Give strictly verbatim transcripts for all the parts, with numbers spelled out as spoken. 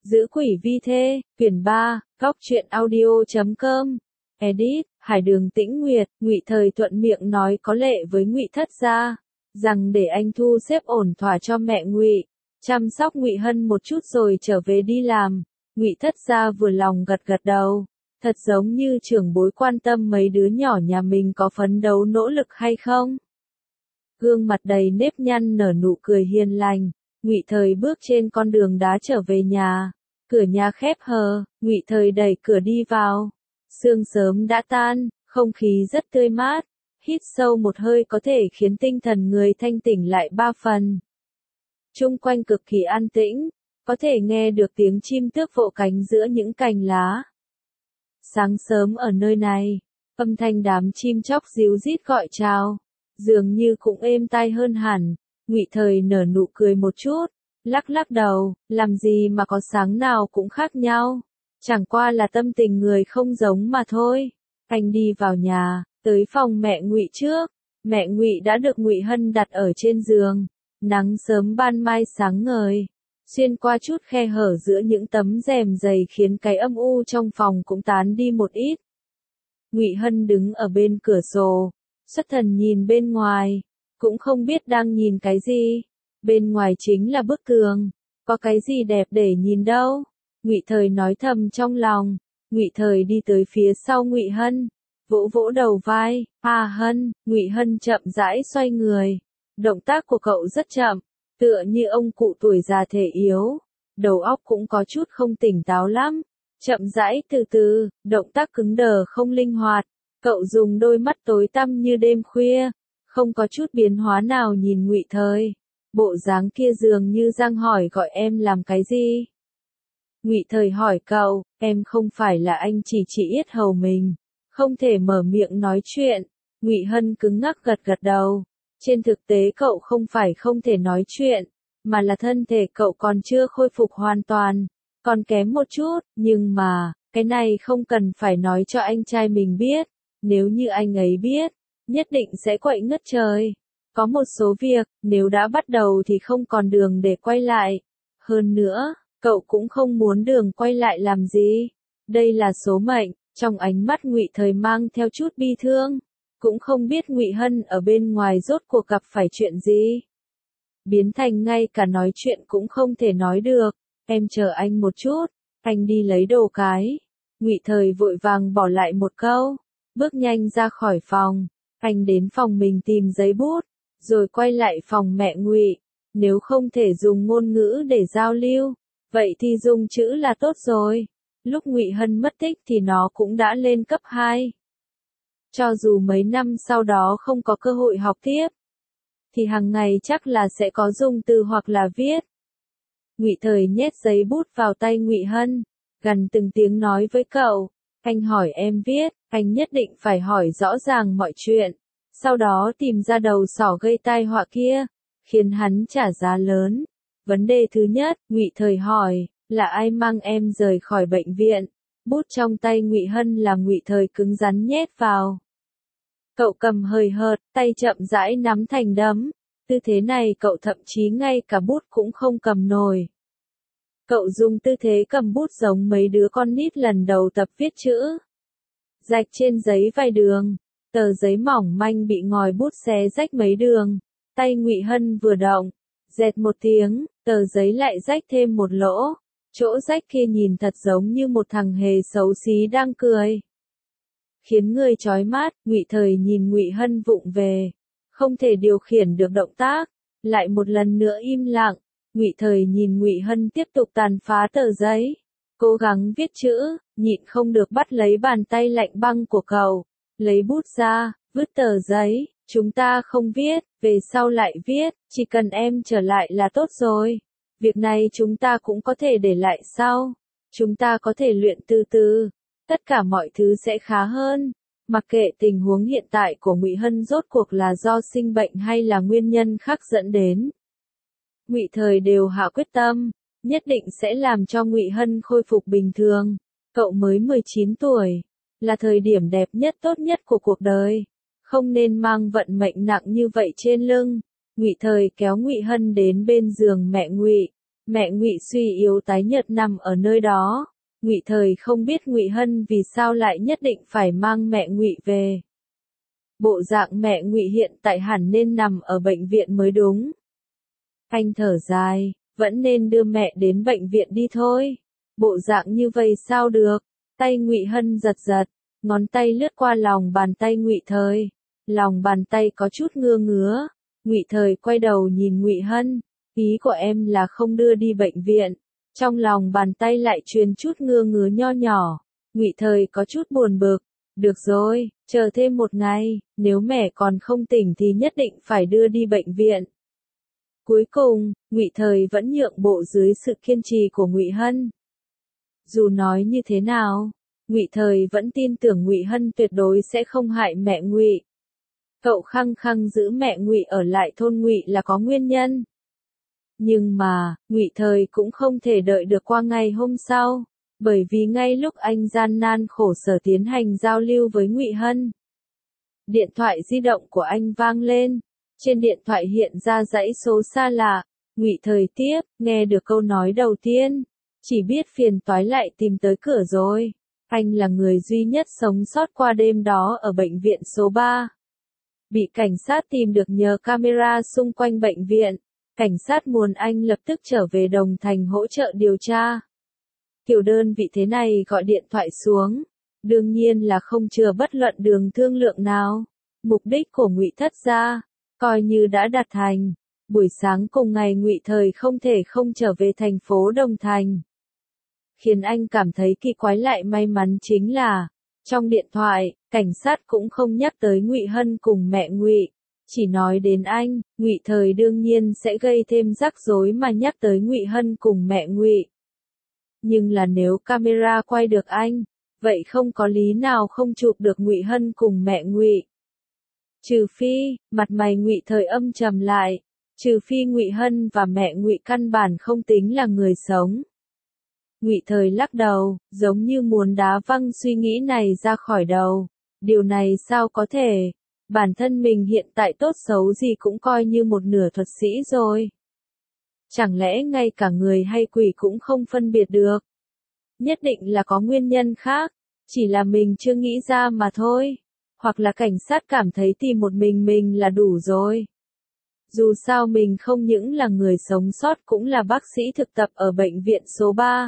Giữ quỷ vi thê, quyển ba, góc truyện audio chấm com. Edit, Hải Đường Tĩnh Nguyệt. Ngụy Thời thuận miệng nói có lệ với Ngụy Thất gia, rằng để anh thu xếp ổn thỏa cho mẹ Ngụy, chăm sóc Ngụy Hân một chút rồi trở về đi làm. Ngụy Thất gia vừa lòng gật gật đầu, thật giống như trưởng bối quan tâm mấy đứa nhỏ nhà mình có phấn đấu nỗ lực hay không. Gương mặt đầy nếp nhăn nở nụ cười hiền lành. Ngụy Thời bước trên con đường đá trở về nhà, cửa nhà khép hờ, Ngụy Thời đẩy cửa đi vào. Sương sớm đã tan, không khí rất tươi mát, hít sâu một hơi có thể khiến tinh thần người thanh tỉnh lại ba phần. Chung quanh cực kỳ an tĩnh, có thể nghe được tiếng chim tước vỗ cánh giữa những cành lá. Sáng sớm ở nơi này, âm thanh đám chim chóc ríu rít gọi chào, dường như cũng êm tai hơn hẳn. Ngụy Thời nở nụ cười một chút, lắc lắc đầu, làm gì mà có sáng nào cũng khác nhau, chẳng qua là tâm tình người không giống mà thôi. Anh đi vào nhà, tới phòng mẹ Ngụy trước. Mẹ Ngụy đã được Ngụy Hân đặt ở trên giường, nắng sớm ban mai sáng ngời, xuyên qua chút khe hở giữa những tấm rèm dày khiến cái âm u trong phòng cũng tán đi một ít. Ngụy Hân đứng ở bên cửa sổ, xuất thần nhìn bên ngoài, cũng không biết đang nhìn cái gì. Bên ngoài chính là bức tường, có cái gì đẹp để nhìn đâu. Ngụy Thời nói thầm trong lòng. Ngụy Thời đi tới phía sau Ngụy Hân, vỗ vỗ đầu vai. "À Hân." Ngụy Hân chậm rãi xoay người. Động tác của cậu rất chậm, tựa như ông cụ tuổi già thể yếu, đầu óc cũng có chút không tỉnh táo lắm. Chậm rãi từ từ, động tác cứng đờ không linh hoạt. Cậu dùng đôi mắt tối tăm như đêm khuya, không có chút biến hóa nào nhìn Ngụy Thời. Bộ dáng kia dường như đang hỏi gọi em làm cái gì. Ngụy Thời hỏi cậu, em không phải là anh chỉ chỉ yết hầu mình, không thể mở miệng nói chuyện. Ngụy Hân cứng ngắc gật gật đầu. Trên thực tế cậu không phải không thể nói chuyện, mà là thân thể cậu còn chưa khôi phục hoàn toàn, còn kém một chút, nhưng mà, cái này không cần phải nói cho anh trai mình biết, nếu như anh ấy biết, nhất định sẽ quậy ngất trời. Có một số việc, nếu đã bắt đầu thì không còn đường để quay lại. Hơn nữa, cậu cũng không muốn đường quay lại làm gì. Đây là số mệnh. Trong ánh mắt Ngụy Thời mang theo chút bi thương, cũng không biết Ngụy Hân ở bên ngoài rốt cuộc gặp phải chuyện gì. Biến thành ngay cả nói chuyện cũng không thể nói được. Em chờ anh một chút, anh đi lấy đồ cái. Ngụy Thời vội vàng bỏ lại một câu, bước nhanh ra khỏi phòng. Anh đến phòng mình tìm giấy bút, rồi quay lại phòng mẹ Ngụy. Nếu không thể dùng ngôn ngữ để giao lưu, vậy thì dùng chữ là tốt rồi. Lúc Ngụy Hân mất tích thì nó cũng đã lên cấp hai. Cho dù mấy năm sau đó không có cơ hội học tiếp, thì hàng ngày chắc là sẽ có dùng từ hoặc là viết. Ngụy Thời nhét giấy bút vào tay Ngụy Hân, gần từng tiếng nói với cậu, anh hỏi em viết, anh nhất định phải hỏi rõ ràng mọi chuyện, sau đó tìm ra đầu sỏ gây tai họa kia, khiến hắn trả giá lớn. Vấn đề thứ nhất, Ngụy Thời hỏi, là ai mang em rời khỏi bệnh viện? Bút trong tay Ngụy Hân là Ngụy Thời cứng rắn nhét vào. Cậu cầm hời hợt, tay chậm rãi nắm thành đấm. Tư thế này cậu thậm chí ngay cả bút cũng không cầm nổi. Cậu dùng tư thế cầm bút giống mấy đứa con nít lần đầu tập viết chữ. Rạch trên giấy vài đường, tờ giấy mỏng manh bị ngòi bút xé rách mấy đường. Tay Ngụy Hân vừa động, dẹt một tiếng, tờ giấy lại rách thêm một lỗ. Chỗ rách kia nhìn thật giống như một thằng hề xấu xí đang cười, khiến người chói mắt. Ngụy Thời nhìn Ngụy Hân vụng về, không thể điều khiển được động tác, lại một lần nữa im lặng. Ngụy Thời nhìn Ngụy Hân tiếp tục tàn phá tờ giấy, cố gắng viết chữ, nhịn không được bắt lấy bàn tay lạnh băng của cậu, lấy bút ra, vứt tờ giấy. Chúng ta không viết, về sau lại viết, chỉ cần em trở lại là tốt rồi. Việc này chúng ta cũng có thể để lại sau. Chúng ta có thể luyện từ từ. Tất cả mọi thứ sẽ khá hơn. Mặc kệ tình huống hiện tại của Ngụy Hân rốt cuộc là do sinh bệnh hay là nguyên nhân khác dẫn đến, Ngụy Thời đều hạ quyết tâm, nhất định sẽ làm cho Ngụy Hân khôi phục bình thường. Cậu mới mười chín tuổi, là thời điểm đẹp nhất tốt nhất của cuộc đời. Không nên mang vận mệnh nặng như vậy trên lưng. Ngụy Thời kéo Ngụy Hân đến bên giường mẹ Ngụy, Mẹ Ngụy suy yếu tái nhợt nằm ở nơi đó. Ngụy Thời không biết Ngụy Hân vì sao lại nhất định phải mang mẹ Ngụy về. Bộ dạng mẹ Ngụy hiện tại hẳn nên nằm ở bệnh viện mới đúng. Anh thở dài, vẫn nên đưa mẹ đến bệnh viện đi thôi. Bộ dạng như vậy sao được? Tay Ngụy Hân giật giật, ngón tay lướt qua lòng bàn tay Ngụy Thời. Lòng bàn tay có chút ngứa ngứa. Ngụy Thời quay đầu nhìn Ngụy Hân, ý của em là không đưa đi bệnh viện. Trong lòng bàn tay lại truyền chút ngứa ngứa nho nhỏ. Ngụy Thời có chút buồn bực. Được rồi, chờ thêm một ngày, nếu mẹ còn không tỉnh thì nhất định phải đưa đi bệnh viện. Cuối cùng, Ngụy Thời vẫn nhượng bộ dưới sự kiên trì của Ngụy Hân. Dù nói như thế nào, Ngụy Thời vẫn tin tưởng Ngụy Hân tuyệt đối sẽ không hại mẹ Ngụy. Cậu khăng khăng giữ mẹ Ngụy ở lại thôn Ngụy là có nguyên nhân. Nhưng mà, Ngụy Thời cũng không thể đợi được qua ngày hôm sau, bởi vì ngay lúc anh gian nan khổ sở tiến hành giao lưu với Ngụy Hân, điện thoại di động của anh vang lên, trên điện thoại hiện ra dãy số xa lạ. Ngụy Thời tiếp, nghe được câu nói đầu tiên, chỉ biết phiền toái lại tìm tới cửa rồi. Anh là người duy nhất sống sót qua đêm đó ở bệnh viện số ba. Bị cảnh sát tìm được nhờ camera xung quanh bệnh viện. Cảnh sát muốn anh lập tức trở về Đồng Thành hỗ trợ điều tra. Kiểu đơn vị thế này gọi điện thoại xuống, đương nhiên là không chừa bất luận đường thương lượng nào. Mục đích của Ngụy Thất gia coi như đã đạt thành. Buổi sáng cùng ngày Ngụy Thời không thể không trở về thành phố Đồng Thành. Khiến anh cảm thấy kỳ quái lại may mắn chính là, trong điện thoại, cảnh sát cũng không nhắc tới Ngụy Hân cùng mẹ Ngụy. Chỉ nói đến anh, Ngụy Thời đương nhiên sẽ gây thêm rắc rối mà nhắc tới Ngụy Hân cùng mẹ Ngụy. Nhưng là nếu camera quay được anh, vậy không có lý nào không chụp được Ngụy Hân cùng mẹ Ngụy. Trừ phi, mặt mày Ngụy Thời âm trầm lại, trừ phi Ngụy Hân và mẹ Ngụy căn bản không tính là người sống. Ngụy Thời lắc đầu, giống như muốn đá văng suy nghĩ này ra khỏi đầu. Điều này sao có thể? Bản thân mình hiện tại tốt xấu gì cũng coi như một nửa thuật sĩ rồi. Chẳng lẽ ngay cả người hay quỷ cũng không phân biệt được? Nhất định là có nguyên nhân khác, chỉ là mình chưa nghĩ ra mà thôi. Hoặc là cảnh sát cảm thấy tìm một mình mình là đủ rồi. Dù sao mình không những là người sống sót cũng là bác sĩ thực tập ở bệnh viện số ba.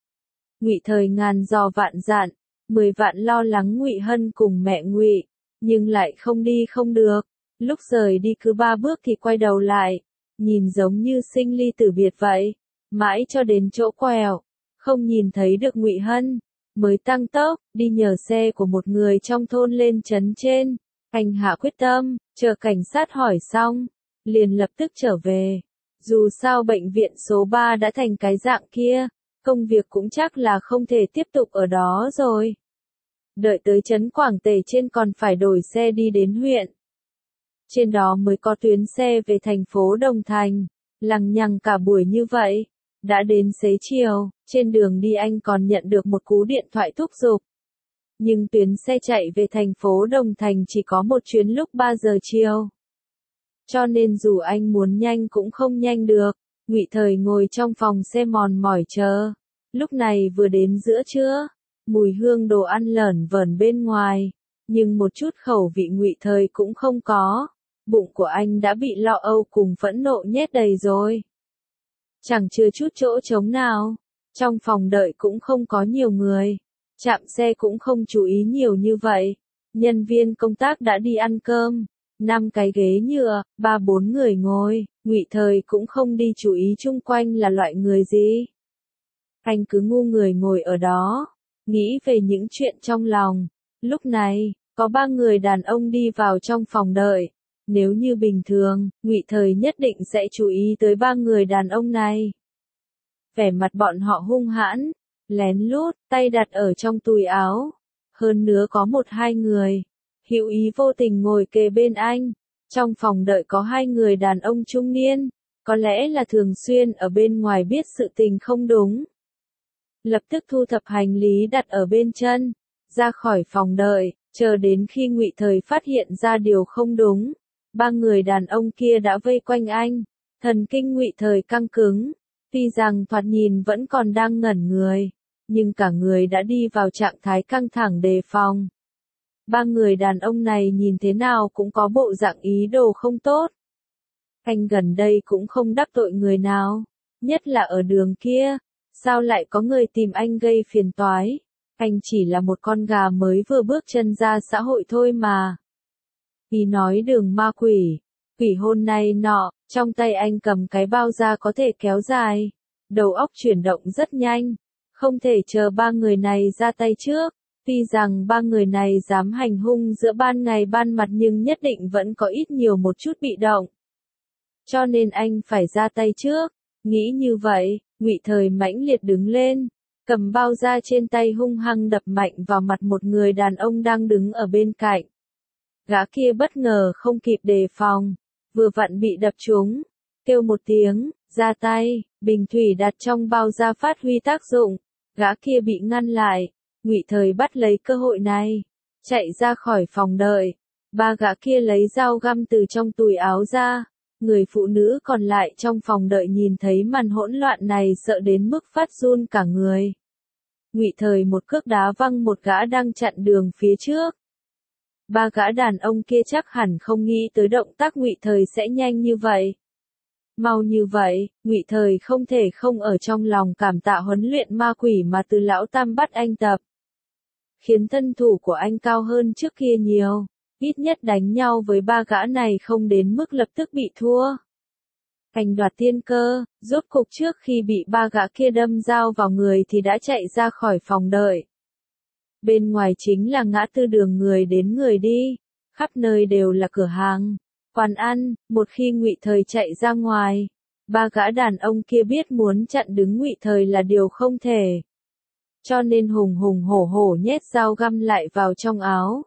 Ngụy Thời ngàn dò vạn dặn, mười vạn lo lắng Ngụy Hân cùng mẹ Ngụy, nhưng lại không đi không được. Lúc rời đi cứ ba bước thì quay đầu lại, nhìn giống như sinh ly tử biệt vậy, mãi cho đến chỗ quẹo, không nhìn thấy được Ngụy Hân, mới tăng tốc, đi nhờ xe của một người trong thôn lên trấn trên. Anh hạ quyết tâm, chờ cảnh sát hỏi xong, liền lập tức trở về. Dù sao bệnh viện số ba đã thành cái dạng kia, công việc cũng chắc là không thể tiếp tục ở đó rồi. Đợi tới trấn Quảng Tề trên còn phải đổi xe đi đến huyện. Trên đó mới có tuyến xe về thành phố Đồng Thành. Lằng nhằng cả buổi như vậy. Đã đến xế chiều, trên đường đi anh còn nhận được một cú điện thoại thúc giục. Nhưng tuyến xe chạy về thành phố Đồng Thành chỉ có một chuyến lúc ba giờ chiều. Cho nên dù anh muốn nhanh cũng không nhanh được. Ngụy Thời ngồi trong phòng xe mòn mỏi chờ. Lúc này vừa đến giữa trưa, mùi hương đồ ăn lởn vởn bên ngoài, nhưng một chút khẩu vị Ngụy Thời cũng không có. Bụng của anh đã bị lo âu cùng phẫn nộ nhét đầy rồi. Chẳng chừa chút chỗ trống nào. Trong phòng đợi cũng không có nhiều người. Trạm xe cũng không chú ý nhiều như vậy. Nhân viên công tác đã đi ăn cơm. Năm cái ghế nhựa, ba bốn người ngồi. Ngụy Thời cũng không đi chú ý chung quanh là loại người gì. Anh cứ ngu người ngồi ở đó, nghĩ về những chuyện trong lòng. Lúc này, có ba người đàn ông đi vào trong phòng đợi. Nếu như bình thường, Ngụy Thời nhất định sẽ chú ý tới ba người đàn ông này. Vẻ mặt bọn họ hung hãn, lén lút, tay đặt ở trong túi áo. Hơn nữa có một hai người, hữu ý vô tình ngồi kề bên anh. Trong phòng đợi có hai người đàn ông trung niên, có lẽ là thường xuyên ở bên ngoài biết sự tình không đúng. Lập tức thu thập hành lý đặt ở bên chân, ra khỏi phòng đợi, chờ đến khi Ngụy Thời phát hiện ra điều không đúng. Ba người đàn ông kia đã vây quanh anh, thần kinh Ngụy Thời căng cứng, Tuy rằng thoạt nhìn vẫn còn đang ngẩn người, nhưng cả người đã đi vào trạng thái căng thẳng đề phòng. Ba người đàn ông này nhìn thế nào cũng có bộ dạng ý đồ không tốt. Anh gần đây cũng không đắc tội người nào, nhất là ở đường kia, sao lại có người tìm anh gây phiền toái? Anh chỉ là một con gà mới vừa bước chân ra xã hội thôi mà. Vì nói đường ma quỷ, quỷ hôn này nọ, trong tay anh cầm cái bao da có thể kéo dài, đầu óc chuyển động rất nhanh, không thể chờ ba người này ra tay trước. Tuy rằng ba người này dám hành hung giữa ban ngày ban mặt nhưng nhất định vẫn có ít nhiều một chút bị động. Cho nên anh phải ra tay trước. Nghĩ như vậy, Ngụy Thời mãnh liệt đứng lên, cầm bao da trên tay hung hăng đập mạnh vào mặt một người đàn ông đang đứng ở bên cạnh. Gã kia bất ngờ không kịp đề phòng, vừa vặn bị đập trúng, kêu một tiếng, ra tay, bình thủy đặt trong bao da phát huy tác dụng, gã kia bị ngăn lại. Ngụy Thời bắt lấy cơ hội này, chạy ra khỏi phòng đợi. Ba gã kia lấy dao găm từ trong túi áo ra. Người phụ nữ còn lại trong phòng đợi nhìn thấy màn hỗn loạn này sợ đến mức phát run cả người. Ngụy Thời một cước đá văng một gã đang chặn đường phía trước. Ba gã đàn ông kia chắc hẳn không nghĩ tới động tác Ngụy Thời sẽ nhanh như vậy. Mau như vậy, Ngụy Thời không thể không ở trong lòng cảm tạ huấn luyện ma quỷ mà Từ lão tam bắt anh tập. Khiến thân thủ của anh cao hơn trước kia nhiều, ít nhất đánh nhau với ba gã này không đến mức lập tức bị thua. Anh đoạt tiên cơ, rốt cục trước khi bị ba gã kia đâm dao vào người thì đã chạy ra khỏi phòng đợi. Bên ngoài chính là ngã tư đường người đến người đi, khắp nơi đều là cửa hàng, quán ăn. Một khi Ngụy Thời chạy ra ngoài, ba gã đàn ông kia biết muốn chặn đứng Ngụy Thời là điều không thể. Cho nên hùng hùng hổ hổ nhét dao găm lại vào trong áo.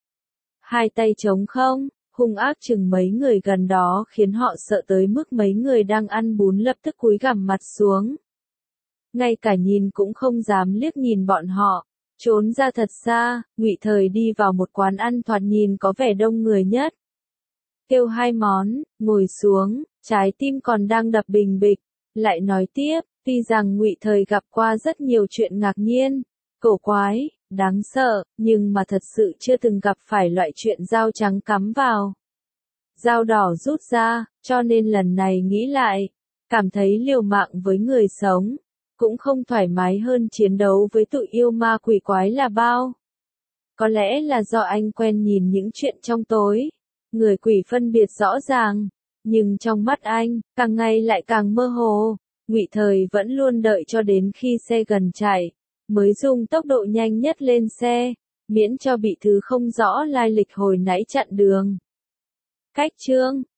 Hai tay trống không, hung ác chừng mấy người gần đó khiến họ sợ tới mức mấy người đang ăn bún lập tức cúi gằm mặt xuống. Ngay cả nhìn cũng không dám liếc nhìn bọn họ, trốn ra thật xa. Ngụy Thời đi vào một quán ăn thoạt nhìn có vẻ đông người nhất. Kêu hai món, ngồi xuống, trái tim còn đang đập bình bịch, lại nói tiếp. Tuy rằng Ngụy Thời gặp qua rất nhiều chuyện ngạc nhiên, cổ quái, đáng sợ, nhưng mà thật sự chưa từng gặp phải loại chuyện dao trắng cắm vào, dao đỏ rút ra, cho nên lần này nghĩ lại, cảm thấy liều mạng với người sống, cũng không thoải mái hơn chiến đấu với tụi yêu ma quỷ quái là bao. Có lẽ là do anh quen nhìn những chuyện trong tối, người quỷ phân biệt rõ ràng, nhưng trong mắt anh, càng ngày lại càng mơ hồ. Ngụy Thời vẫn luôn đợi cho đến khi xe gần chạy, mới dùng tốc độ nhanh nhất lên xe, miễn cho bị thứ không rõ lai lịch hồi nãy chặn đường. Cách chương